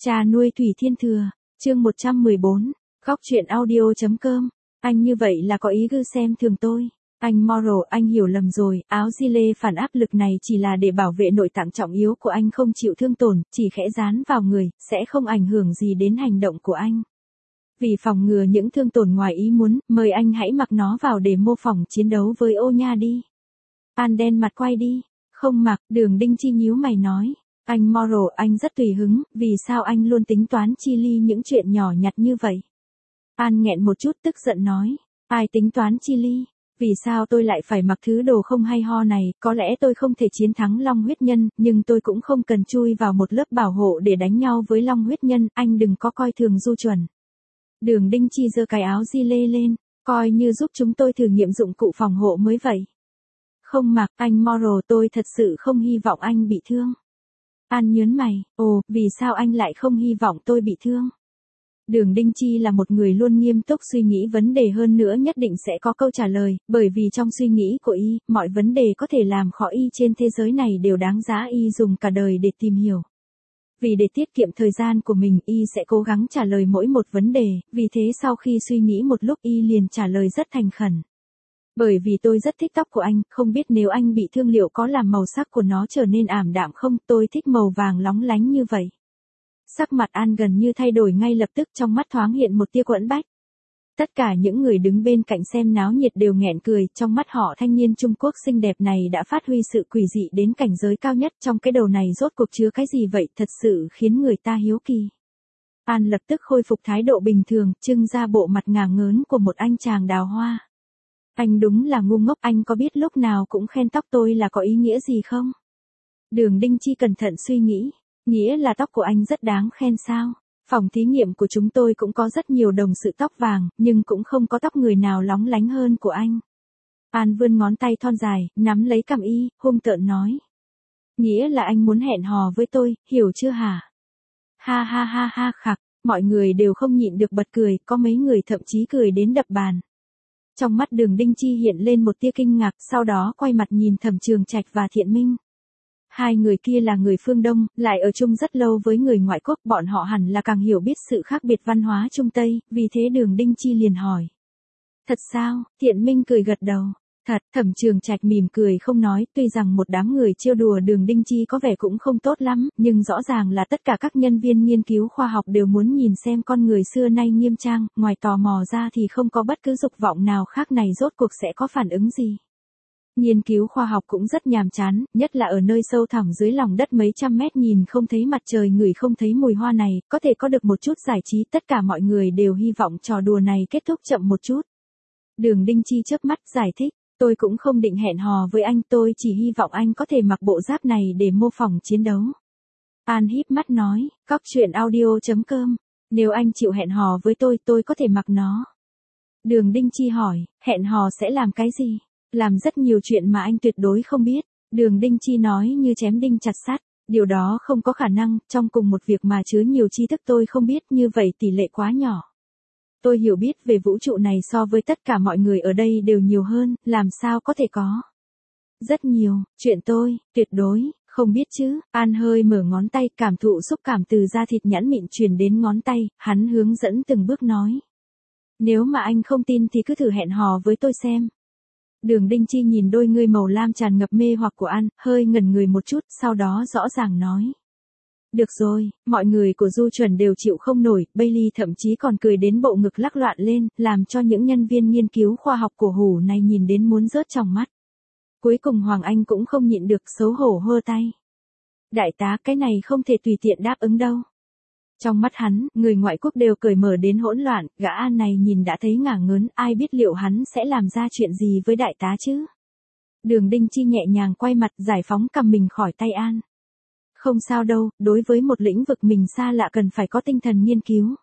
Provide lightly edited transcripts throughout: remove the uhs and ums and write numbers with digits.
Cha nuôi Thủy Thiên Thừa, chương 114, góc truyện audio.com, anh như vậy là có ý gư xem thường tôi. Anh Moral, anh hiểu lầm rồi, áo gilet phản áp lực này chỉ là để bảo vệ nội tạng trọng yếu của anh không chịu thương tổn, chỉ khẽ dán vào người, sẽ không ảnh hưởng gì đến hành động của anh. Vì phòng ngừa những thương tổn ngoài ý muốn, mời anh hãy mặc nó vào để mô phỏng chiến đấu với ô nha đi. An đen mặt quay đi, không mặc, Đường Đinh Chi nhíu mày nói. Anh Moral, anh rất tùy hứng, vì sao anh luôn tính toán chi ly những chuyện nhỏ nhặt như vậy? An nghẹn một chút tức giận nói, ai tính toán chi ly? Vì sao tôi lại phải mặc thứ đồ không hay ho này, có lẽ tôi không thể chiến thắng Long huyết nhân, nhưng tôi cũng không cần chui vào một lớp bảo hộ để đánh nhau với Long huyết nhân, anh đừng có coi thường Du Chuẩn. Đường Đinh Chi giơ cái áo gilet lên, coi như giúp chúng tôi thử nghiệm dụng cụ phòng hộ mới vậy. Không mặc, anh Moral, tôi thật sự không hy vọng anh bị thương. An nhớn mày, ồ, vì sao anh lại không hy vọng tôi bị thương? Đường Đinh Chi là một người luôn nghiêm túc suy nghĩ vấn đề, hơn nữa nhất định sẽ có câu trả lời, bởi vì trong suy nghĩ của y, mọi vấn đề có thể làm khó y trên thế giới này đều đáng giá y dùng cả đời để tìm hiểu. Vì để tiết kiệm thời gian của mình, y sẽ cố gắng trả lời mỗi một vấn đề, vì thế sau khi suy nghĩ một lúc y liền trả lời rất thành khẩn. Bởi vì tôi rất thích tóc của anh, không biết nếu anh bị thương liệu có làm màu sắc của nó trở nên ảm đạm không, tôi thích màu vàng lóng lánh như vậy. Sắc mặt An gần như thay đổi ngay lập tức, trong mắt thoáng hiện một tia quẫn bách. Tất cả những người đứng bên cạnh xem náo nhiệt đều nghẹn cười, trong mắt họ thanh niên Trung Quốc xinh đẹp này đã phát huy sự quỷ dị đến cảnh giới cao nhất, trong cái đầu này rốt cuộc chứa cái gì vậy, thật sự khiến người ta hiếu kỳ. An lập tức khôi phục thái độ bình thường, trưng ra bộ mặt ngả ngớn của một anh chàng đào hoa. Anh đúng là ngu ngốc, anh có biết lúc nào cũng khen tóc tôi là có ý nghĩa gì không? Đường Đinh Chi cẩn thận suy nghĩ, nghĩa là tóc của anh rất đáng khen sao? Phòng thí nghiệm của chúng tôi cũng có rất nhiều đồng sự tóc vàng, nhưng cũng không có tóc người nào lóng lánh hơn của anh. An vươn ngón tay thon dài, nắm lấy cằm y, hung tợn nói. Nghĩa là anh muốn hẹn hò với tôi, hiểu chưa hả? Ha ha ha ha khặc, mọi người đều không nhịn được bật cười, có mấy người thậm chí cười đến đập bàn. Trong mắt Đường Đinh Chi hiện lên một tia kinh ngạc, sau đó quay mặt nhìn Thẩm Trường Trạch và Thiện Minh. Hai người kia là người phương Đông, lại ở chung rất lâu với người ngoại quốc, bọn họ hẳn là càng hiểu biết sự khác biệt văn hóa Trung Tây, vì thế Đường Đinh Chi liền hỏi. Thật sao? Thiện Minh cười gật đầu. Thật, Thẩm Trường Trạch mỉm cười không nói, tuy rằng một đám người trêu đùa Đường Đinh Chi có vẻ cũng không tốt lắm, nhưng rõ ràng là tất cả các nhân viên nghiên cứu khoa học đều muốn nhìn xem con người xưa nay nghiêm trang, ngoài tò mò ra thì không có bất cứ dục vọng nào khác này rốt cuộc sẽ có phản ứng gì. Nghiên cứu khoa học cũng rất nhàm chán, nhất là ở nơi sâu thẳm dưới lòng đất mấy trăm mét nhìn không thấy mặt trời, ngửi không thấy mùi hoa này, có thể có được một chút giải trí, tất cả mọi người đều hy vọng trò đùa này kết thúc chậm một chút. Đường Đinh Chi chớp mắt giải thích. Tôi cũng không định hẹn hò với anh, tôi chỉ hy vọng anh có thể mặc bộ giáp này để mô phỏng chiến đấu. An híp mắt nói, góc truyện audio.com, nếu anh chịu hẹn hò với tôi có thể mặc nó. Đường Đinh Chi hỏi, hẹn hò sẽ làm cái gì? Làm rất nhiều chuyện mà anh tuyệt đối không biết. Đường Đinh Chi nói như chém đinh chặt sắt, điều đó không có khả năng, trong cùng một việc mà chứa nhiều tri thức tôi không biết, như vậy tỷ lệ quá nhỏ. Tôi hiểu biết về vũ trụ này so với tất cả mọi người ở đây đều nhiều hơn, làm sao có thể có. Rất nhiều, chuyện tôi, tuyệt đối, không biết chứ. An hơi mở ngón tay, cảm thụ xúc cảm từ da thịt nhẵn mịn truyền đến ngón tay, hắn hướng dẫn từng bước nói. Nếu mà anh không tin thì cứ thử hẹn hò với tôi xem. Đường Đinh Chi nhìn đôi ngươi màu lam tràn ngập mê hoặc của An, hơi ngẩn người một chút, sau đó rõ ràng nói. Được rồi, mọi người của Du Chuẩn đều chịu không nổi, Bailey thậm chí còn cười đến bộ ngực lắc loạn lên, làm cho những nhân viên nghiên cứu khoa học của Hủ này nhìn đến muốn rớt trong mắt. Cuối cùng Hoàng Anh cũng không nhịn được, xấu hổ hơ tay. Đại tá, cái này không thể tùy tiện đáp ứng đâu. Trong mắt hắn, người ngoại quốc đều cởi mở đến hỗn loạn, gã An này nhìn đã thấy ngả ngớn, ai biết liệu hắn sẽ làm ra chuyện gì với đại tá chứ. Đường Đinh Chi nhẹ nhàng quay mặt, giải phóng cầm mình khỏi tay An. Không sao đâu, đối với một lĩnh vực mình xa lạ cần phải có tinh thần nghiên cứu.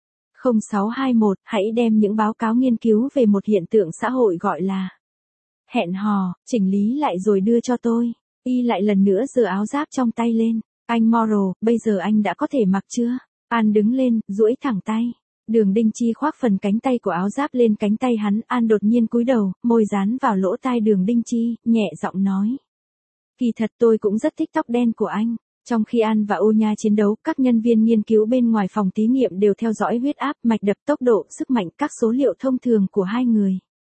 0621, hãy đem những báo cáo nghiên cứu về một hiện tượng xã hội gọi là hẹn hò, chỉnh lý lại rồi đưa cho tôi. Y lại lần nữa giơ áo giáp trong tay lên. Anh Moral, bây giờ anh đã có thể mặc chưa? An đứng lên, duỗi thẳng tay. Đường Đinh Chi khoác phần cánh tay của áo giáp lên cánh tay hắn, An đột nhiên cúi đầu, môi dán vào lỗ tai Đường Đinh Chi, nhẹ giọng nói. Kỳ thật tôi cũng rất thích tóc đen của anh. Trong khi An và Onya chiến đấu, các nhân viên nghiên cứu bên ngoài phòng thí nghiệm đều theo dõi huyết áp, mạch đập, tốc độ, sức mạnh, các số liệu thông thường của hai người.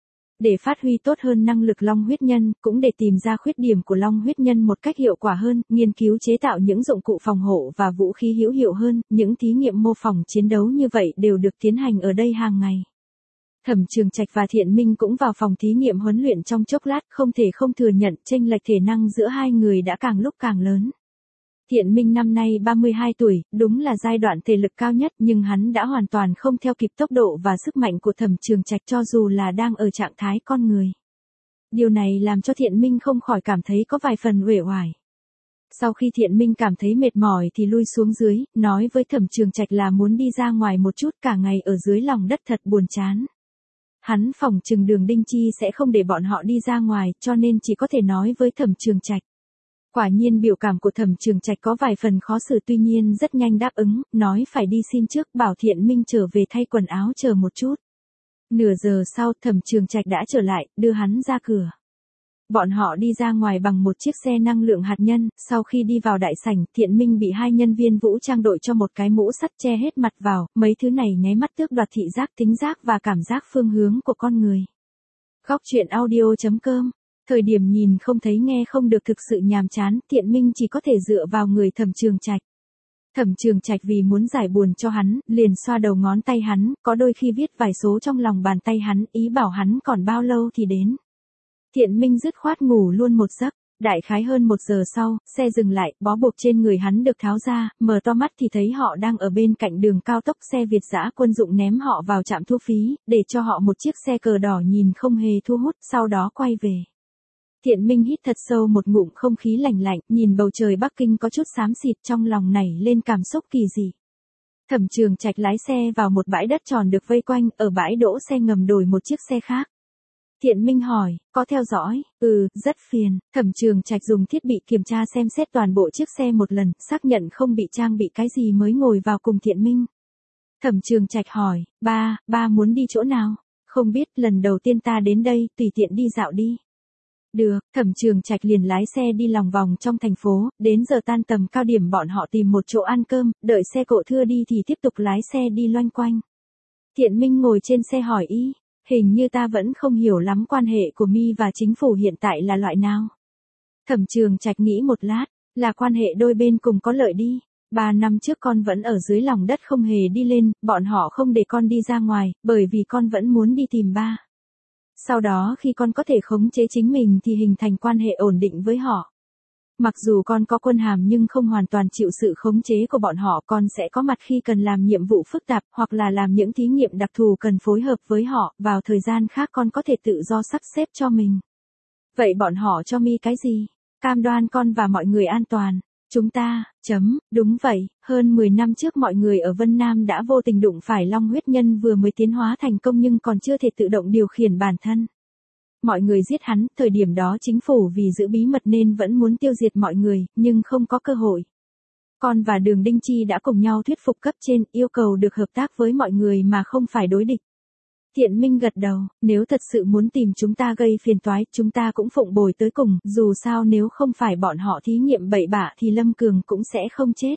Để phát huy tốt hơn năng lực long huyết nhân, cũng để tìm ra khuyết điểm của long huyết nhân một cách hiệu quả hơn, nghiên cứu chế tạo những dụng cụ phòng hộ và vũ khí hữu hiệu hơn, những thí nghiệm mô phỏng chiến đấu như vậy đều được tiến hành ở đây hàng ngày. Thẩm Trường Trạch và Thiện Minh cũng vào phòng thí nghiệm huấn luyện trong chốc lát, không thể không thừa nhận chênh lệch thể năng giữa hai người đã càng lúc càng lớn. Thiện Minh năm nay 32 tuổi, đúng là giai đoạn thể lực cao nhất, nhưng hắn đã hoàn toàn không theo kịp tốc độ và sức mạnh của Thẩm Trường Trạch cho dù là đang ở trạng thái con người. Điều này làm cho Thiện Minh không khỏi cảm thấy có vài phần uể oải. Sau khi Thiện Minh cảm thấy mệt mỏi thì lui xuống dưới, nói với Thẩm Trường Trạch là muốn đi ra ngoài một chút, cả ngày ở dưới lòng đất thật buồn chán. Hắn phỏng chừng Đường Đinh Chi sẽ không để bọn họ đi ra ngoài, cho nên chỉ có thể nói với Thẩm Trường Trạch. Quả nhiên biểu cảm của Thẩm Trường Trạch có vài phần khó xử, tuy nhiên rất nhanh đáp ứng, nói phải đi xin trước, bảo Thiện Minh trở về thay quần áo chờ một chút. Nửa giờ sau, Thẩm Trường Trạch đã trở lại, đưa hắn ra cửa. Bọn họ đi ra ngoài bằng một chiếc xe năng lượng hạt nhân, sau khi đi vào đại sảnh, Thiện Minh bị hai nhân viên vũ trang đội cho một cái mũ sắt che hết mặt vào, mấy thứ này nháy mắt tước đoạt thị giác, thính giác và cảm giác phương hướng của con người. Góc truyện audio.com. Thời điểm nhìn không thấy nghe không được thực sự nhàm chán, Thiện Minh chỉ có thể dựa vào người Thẩm Trường Trạch. Thẩm Trường Trạch vì muốn giải buồn cho hắn, liền xoa đầu ngón tay hắn, có đôi khi viết vài số trong lòng bàn tay hắn, ý bảo hắn còn bao lâu thì đến. Thiện Minh dứt khoát ngủ luôn một giấc. Đại khái hơn 1 giờ sau, xe dừng lại, bó buộc trên người hắn được tháo ra, mở to mắt thì thấy họ đang ở bên cạnh đường cao tốc, xe Việt dã quân dụng ném họ vào trạm thu phí, để cho họ một chiếc xe cờ đỏ nhìn không hề thu hút, sau đó quay về. Thiện Minh hít thật sâu một ngụm không khí lạnh lạnh, nhìn bầu trời Bắc Kinh có chút xám xịt, trong lòng nảy lên cảm xúc kỳ dị. Thẩm Trường Trạch lái xe vào một bãi đất tròn được vây quanh, ở bãi đỗ xe ngầm đổi một chiếc xe khác. Thiện Minh hỏi, có theo dõi? Rất phiền. Thẩm Trường Trạch dùng thiết bị kiểm tra xem xét toàn bộ chiếc xe một lần, xác nhận không bị trang bị cái gì mới ngồi vào cùng Thiện Minh. Thẩm Trường Trạch hỏi, ba muốn đi chỗ nào? Không biết, lần đầu tiên ta đến đây, tùy tiện đi dạo đi. Được, Thẩm Trường Trạch liền lái xe đi lòng vòng trong thành phố, đến giờ tan tầm cao điểm bọn họ tìm một chỗ ăn cơm, đợi xe cộ thưa đi thì tiếp tục lái xe đi loanh quanh. Thiện Minh ngồi trên xe hỏi ý, hình như ta vẫn không hiểu lắm quan hệ của Mi và chính phủ hiện tại là loại nào. Thẩm Trường Trạch nghĩ một lát, là quan hệ đôi bên cùng có lợi đi. 3 năm trước con vẫn ở dưới lòng đất không hề đi lên, bọn họ không để con đi ra ngoài, bởi vì con vẫn muốn đi tìm ba. Sau đó khi con có thể khống chế chính mình thì hình thành quan hệ ổn định với họ. Mặc dù con có quân hàm nhưng không hoàn toàn chịu sự khống chế của bọn họ, con sẽ có mặt khi cần làm nhiệm vụ phức tạp, hoặc là làm những thí nghiệm đặc thù cần phối hợp với họ, vào thời gian khác con có thể tự do sắp xếp cho mình. Vậy bọn họ cho Mi cái gì? Cam đoan con và mọi người an toàn. Chúng ta, đúng vậy, hơn 10 năm trước mọi người ở Vân Nam đã vô tình đụng phải long huyết nhân vừa mới tiến hóa thành công nhưng còn chưa thể tự động điều khiển bản thân. Mọi người giết hắn, thời điểm đó chính phủ vì giữ bí mật nên vẫn muốn tiêu diệt mọi người, nhưng không có cơ hội. Con và Đường Đinh Chi đã cùng nhau thuyết phục cấp trên, yêu cầu được hợp tác với mọi người mà không phải đối địch. Thiện Minh gật đầu, nếu thật sự muốn tìm chúng ta gây phiền toái, chúng ta cũng phụng bồi tới cùng, dù sao nếu không phải bọn họ thí nghiệm bậy bạ thì Lâm Cường cũng sẽ không chết.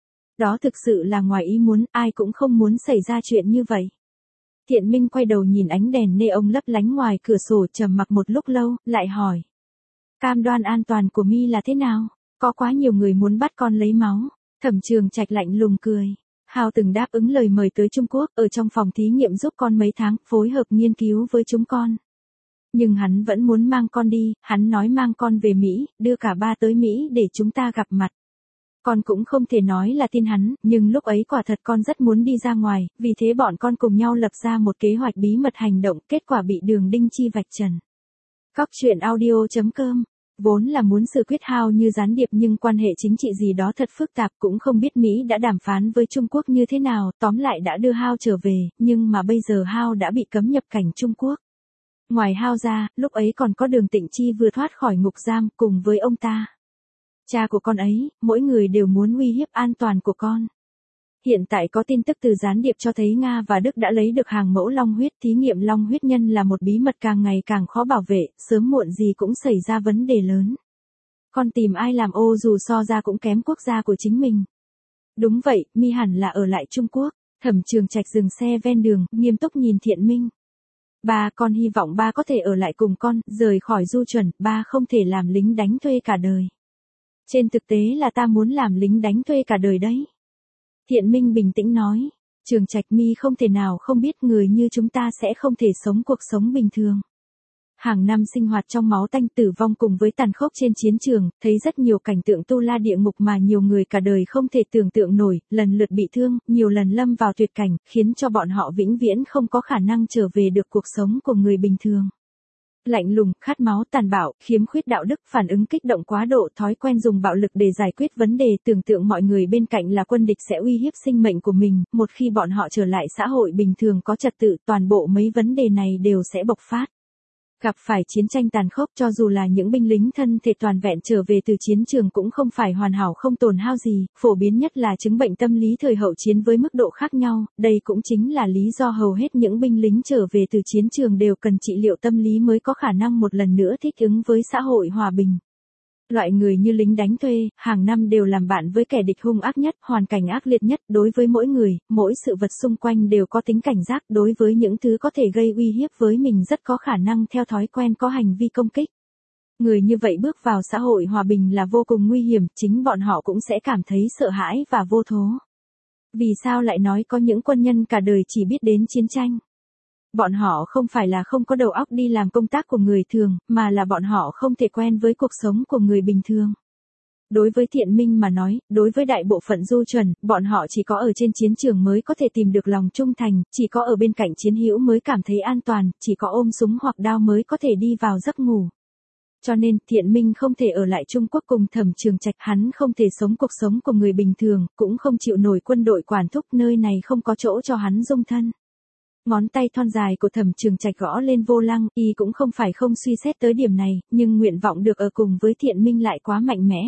Đó thực sự là ngoài ý muốn, ai cũng không muốn xảy ra chuyện như vậy. Thiện Minh quay đầu nhìn ánh đèn neon lấp lánh ngoài cửa sổ, trầm mặc một lúc lâu, lại hỏi. Cam đoan an toàn của Mi là thế nào? Có quá nhiều người muốn bắt con lấy máu. Thẩm Trường Trạch lạnh lùng cười. Hào từng đáp ứng lời mời tới Trung Quốc, ở trong phòng thí nghiệm giúp con mấy tháng, phối hợp nghiên cứu với chúng con. Nhưng hắn vẫn muốn mang con đi, hắn nói mang con về Mỹ, đưa cả ba tới Mỹ để chúng ta gặp mặt. Con cũng không thể nói là tin hắn, nhưng lúc ấy quả thật con rất muốn đi ra ngoài, vì thế bọn con cùng nhau lập ra một kế hoạch bí mật hành động, kết quả bị Đường Đinh Chi vạch trần. Góc truyện audio.com. Vốn là muốn xử quyết Hao như gián điệp nhưng quan hệ chính trị gì đó thật phức tạp, cũng không biết Mỹ đã đàm phán với Trung Quốc như thế nào, tóm lại đã đưa Hao trở về, nhưng mà bây giờ Hao đã bị cấm nhập cảnh Trung Quốc. Ngoài Hao ra, lúc ấy còn có Đường Tịnh Chi vừa thoát khỏi ngục giam cùng với ông ta. Cha của con ấy, mỗi người đều muốn uy hiếp an toàn của con. Hiện tại có tin tức từ gián điệp cho thấy Nga và Đức đã lấy được hàng mẫu long huyết, thí nghiệm long huyết nhân là một bí mật càng ngày càng khó bảo vệ, sớm muộn gì cũng xảy ra vấn đề lớn. Con tìm ai làm ô dù so ra cũng kém quốc gia của chính mình. Đúng vậy, mi hẳn là ở lại Trung Quốc. Thẩm Trường Trạch dừng xe ven đường, nghiêm túc nhìn Thiện Minh. Ba, con hy vọng ba có thể ở lại cùng con, rời khỏi Du Chuẩn, ba không thể làm lính đánh thuê cả đời. Trên thực tế là ta muốn làm lính đánh thuê cả đời đấy. Thiện Minh bình tĩnh nói. Trường Trạch, mi không thể nào không biết người như chúng ta sẽ không thể sống cuộc sống bình thường. Hàng năm sinh hoạt trong máu tanh tử vong cùng với tàn khốc trên chiến trường, thấy rất nhiều cảnh tượng tu la địa ngục mà nhiều người cả đời không thể tưởng tượng nổi, lần lượt bị thương, nhiều lần lâm vào tuyệt cảnh, khiến cho bọn họ vĩnh viễn không có khả năng trở về được cuộc sống của người bình thường. Lạnh lùng, khát máu, tàn bạo, khiếm khuyết đạo đức, phản ứng kích động quá độ, thói quen dùng bạo lực để giải quyết vấn đề, tưởng tượng mọi người bên cạnh là quân địch sẽ uy hiếp sinh mệnh của mình, một khi bọn họ trở lại xã hội bình thường có trật tự, toàn bộ mấy vấn đề này đều sẽ bộc phát. Gặp phải chiến tranh tàn khốc, cho dù là những binh lính thân thể toàn vẹn trở về từ chiến trường cũng không phải hoàn hảo không tổn hao gì, phổ biến nhất là chứng bệnh tâm lý thời hậu chiến với mức độ khác nhau, đây cũng chính là lý do hầu hết những binh lính trở về từ chiến trường đều cần trị liệu tâm lý mới có khả năng một lần nữa thích ứng với xã hội hòa bình. Loại người như lính đánh thuê, hàng năm đều làm bạn với kẻ địch hung ác nhất, hoàn cảnh ác liệt nhất, đối với mỗi người, mỗi sự vật xung quanh đều có tính cảnh giác, đối với những thứ có thể gây uy hiếp với mình rất có khả năng theo thói quen có hành vi công kích. Người như vậy bước vào xã hội hòa bình là vô cùng nguy hiểm, chính bọn họ cũng sẽ cảm thấy sợ hãi và vô thố. Vì sao lại nói có những quân nhân cả đời chỉ biết đến chiến tranh? Bọn họ không phải là không có đầu óc đi làm công tác của người thường, mà là bọn họ không thể quen với cuộc sống của người bình thường. Đối với Thiện Minh mà nói, đối với đại bộ phận Du Chuẩn, bọn họ chỉ có ở trên chiến trường mới có thể tìm được lòng trung thành, chỉ có ở bên cạnh chiến hữu mới cảm thấy an toàn, chỉ có ôm súng hoặc đao mới có thể đi vào giấc ngủ. Cho nên, Thiện Minh không thể ở lại Trung Quốc cùng Thẩm Trường Trạch, hắn không thể sống cuộc sống của người bình thường, cũng không chịu nổi quân đội quản thúc, nơi này không có chỗ cho hắn dung thân. Ngón tay thon dài của Thẩm Trường Trạch gõ lên vô lăng, y cũng không phải không suy xét tới điểm này, nhưng nguyện vọng được ở cùng với Thiện Minh lại quá mạnh mẽ.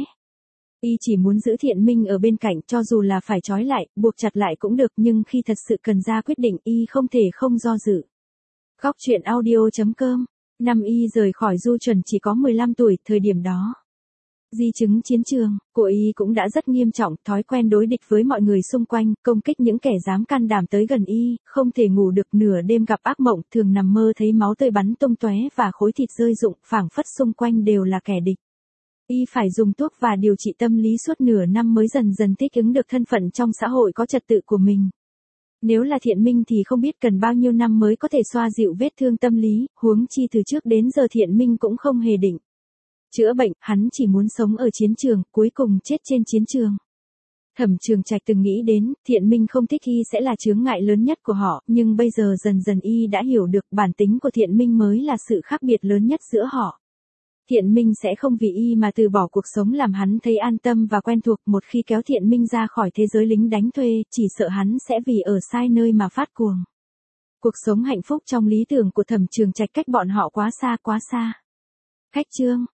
Y chỉ muốn giữ Thiện Minh ở bên cạnh, cho dù là phải trói lại, buộc chặt lại cũng được, nhưng khi thật sự cần ra quyết định, y không thể không do dự. Góc truyện audio.com. Năm y rời khỏi Du Chuẩn chỉ có 15 tuổi, thời điểm đó. Di chứng chiến trường của y cũng đã rất nghiêm trọng, thói quen đối địch với mọi người xung quanh, công kích những kẻ dám can đảm tới gần y, không thể ngủ được, nửa đêm gặp ác mộng, thường nằm mơ thấy máu tươi bắn tung tóe và khối thịt rơi rụng, phảng phất xung quanh đều là kẻ địch. Y phải dùng thuốc và điều trị tâm lý suốt nửa năm mới dần dần thích ứng được thân phận trong xã hội có trật tự của mình. Nếu là Thiện Minh thì không biết cần bao nhiêu năm mới có thể xoa dịu vết thương tâm lý, huống chi từ trước đến giờ Thiện Minh cũng không hề định chữa bệnh, hắn chỉ muốn sống ở chiến trường, cuối cùng chết trên chiến trường. Thẩm Trường Trạch từng nghĩ đến, Thiện Minh không thích y sẽ là chướng ngại lớn nhất của họ, nhưng bây giờ dần dần y đã hiểu được bản tính của Thiện Minh mới là sự khác biệt lớn nhất giữa họ. Thiện Minh sẽ không vì y mà từ bỏ cuộc sống làm hắn thấy an tâm và quen thuộc, một khi kéo Thiện Minh ra khỏi thế giới lính đánh thuê, chỉ sợ hắn sẽ vì ở sai nơi mà phát cuồng. Cuộc sống hạnh phúc trong lý tưởng của Thẩm Trường Trạch cách bọn họ quá xa quá xa. Khách chương